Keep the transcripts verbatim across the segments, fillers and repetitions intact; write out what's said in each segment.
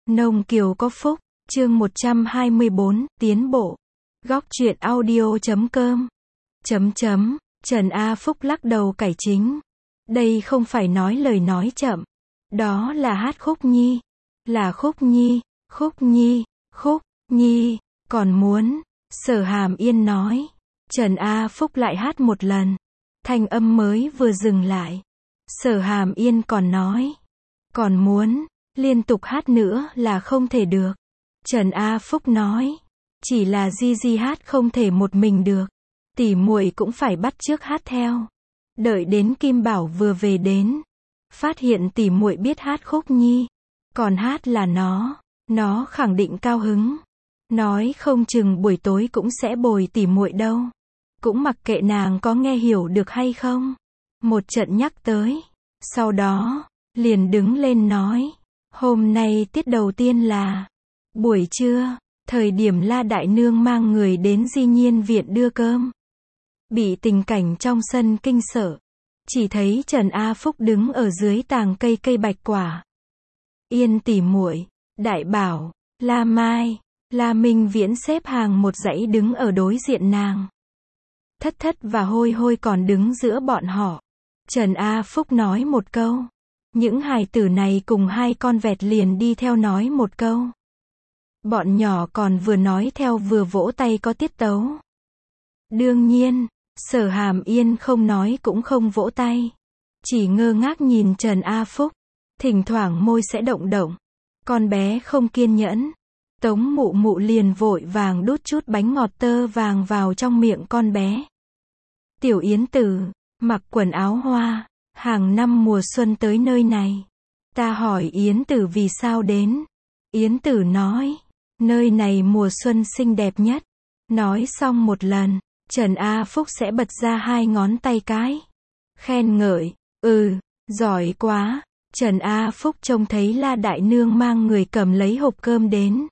Nông Kiều có phúc, chương một trăm hai mươi bốn, tiến bộ. Góc truyện audio chấm com. Chấm chấm, Trần A Phúc lắc đầu cải chính. Đây không phải nói lời nói chậm. Đó là hát khúc nhi. Là khúc nhi, khúc nhi, khúc nhi, còn muốn. Sở Hàm Yên nói. Trần A Phúc lại hát một lần. Thanh âm mới vừa dừng lại. Sở Hàm Yên còn nói. Còn muốn. Liên tục hát nữa là không thể được. Trần A Phúc nói. Chỉ là Di Di hát không thể một mình được. Tỷ muội cũng phải bắt chước hát theo. Đợi đến Kim Bảo vừa về đến. Phát hiện tỷ muội biết hát khúc nhi. Còn hát là nó. Nó khẳng định cao hứng. Nói không chừng buổi tối cũng sẽ bồi tỷ muội đâu. Cũng mặc kệ nàng có nghe hiểu được hay không. Một trận nhắc tới. Sau đó, liền đứng lên nói. Hôm nay tiết đầu tiên là buổi trưa, thời điểm La Đại Nương mang người đến Di Nhiên viện đưa cơm. Bị tình cảnh trong sân kinh sợ. Chỉ thấy Trần A Phúc đứng ở dưới tàng cây cây bạch quả. Yên tỷ muội, Đại Bảo, La Mai, La Minh Viễn xếp hàng một dãy đứng ở đối diện nàng. Thất Thất và Hôi Hôi còn đứng giữa bọn họ. Trần A Phúc nói một câu. Những hài tử này cùng hai con vẹt liền đi theo nói một câu. Bọn nhỏ còn vừa nói theo vừa vỗ tay có tiết tấu. Đương nhiên, Sở Hàm Yên không nói cũng không vỗ tay. Chỉ ngơ ngác nhìn Trần A Phúc. Thỉnh thoảng môi sẽ động động. Con bé không kiên nhẫn. Tống Mụ Mụ liền vội vàng đút chút bánh ngọt tơ vàng vào trong miệng con bé. Tiểu Yến Tử, mặc quần áo hoa. Hàng năm mùa xuân tới nơi này. Ta hỏi Yến Tử vì sao đến. Yến Tử nói. Nơi này mùa xuân xinh đẹp nhất. Nói xong một lần. Trần A Phúc sẽ bật ra hai ngón tay cái. Khen ngợi. Ừ, giỏi quá. Trần A Phúc trông thấy La Đại Nương mang người cầm lấy hộp cơm đến.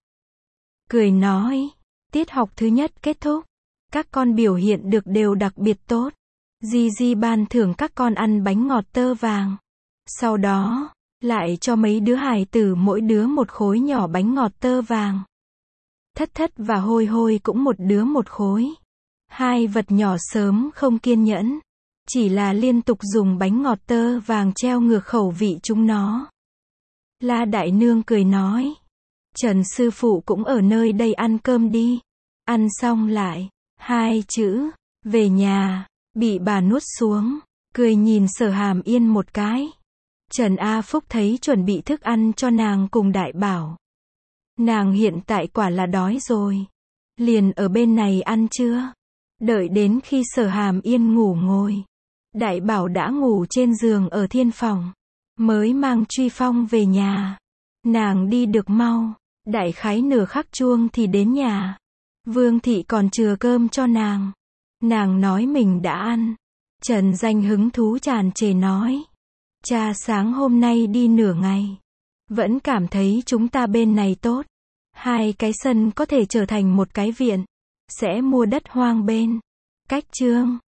Cười nói. Tiết học thứ nhất kết thúc. Các con biểu hiện được đều đặc biệt tốt. Di Di ban thưởng các con ăn bánh ngọt tơ vàng. Sau đó, lại cho mấy đứa hài tử mỗi đứa một khối nhỏ bánh ngọt tơ vàng. Thất Thất và Hôi Hôi cũng một đứa một khối. Hai vật nhỏ sớm không kiên nhẫn. Chỉ là liên tục dùng bánh ngọt tơ vàng treo ngược khẩu vị chúng nó. La Đại Nương cười nói. Trần sư phụ cũng ở nơi đây ăn cơm đi. Ăn xong lại. Hai chữ. Về nhà. Bị bà nuốt xuống. Cười nhìn Sở Hàm Yên một cái. Trần A Phúc thấy chuẩn bị thức ăn cho nàng cùng Đại Bảo. Nàng hiện tại quả là đói rồi. Liền ở bên này ăn trưa. Đợi đến khi Sở Hàm Yên ngủ ngồi. Đại Bảo đã ngủ trên giường ở thiên phòng. Mới mang Truy Phong về nhà. Nàng đi được mau. Đại khái nửa khắc chuông thì đến nhà. Vương thị còn chừa cơm cho nàng. Nàng nói mình đã ăn. Trần Danh hứng thú tràn trề nói. Cha sáng hôm nay đi nửa ngày. Vẫn cảm thấy chúng ta bên này tốt. Hai cái sân có thể trở thành một cái viện. Sẽ mua đất hoang bên. Cách Trương.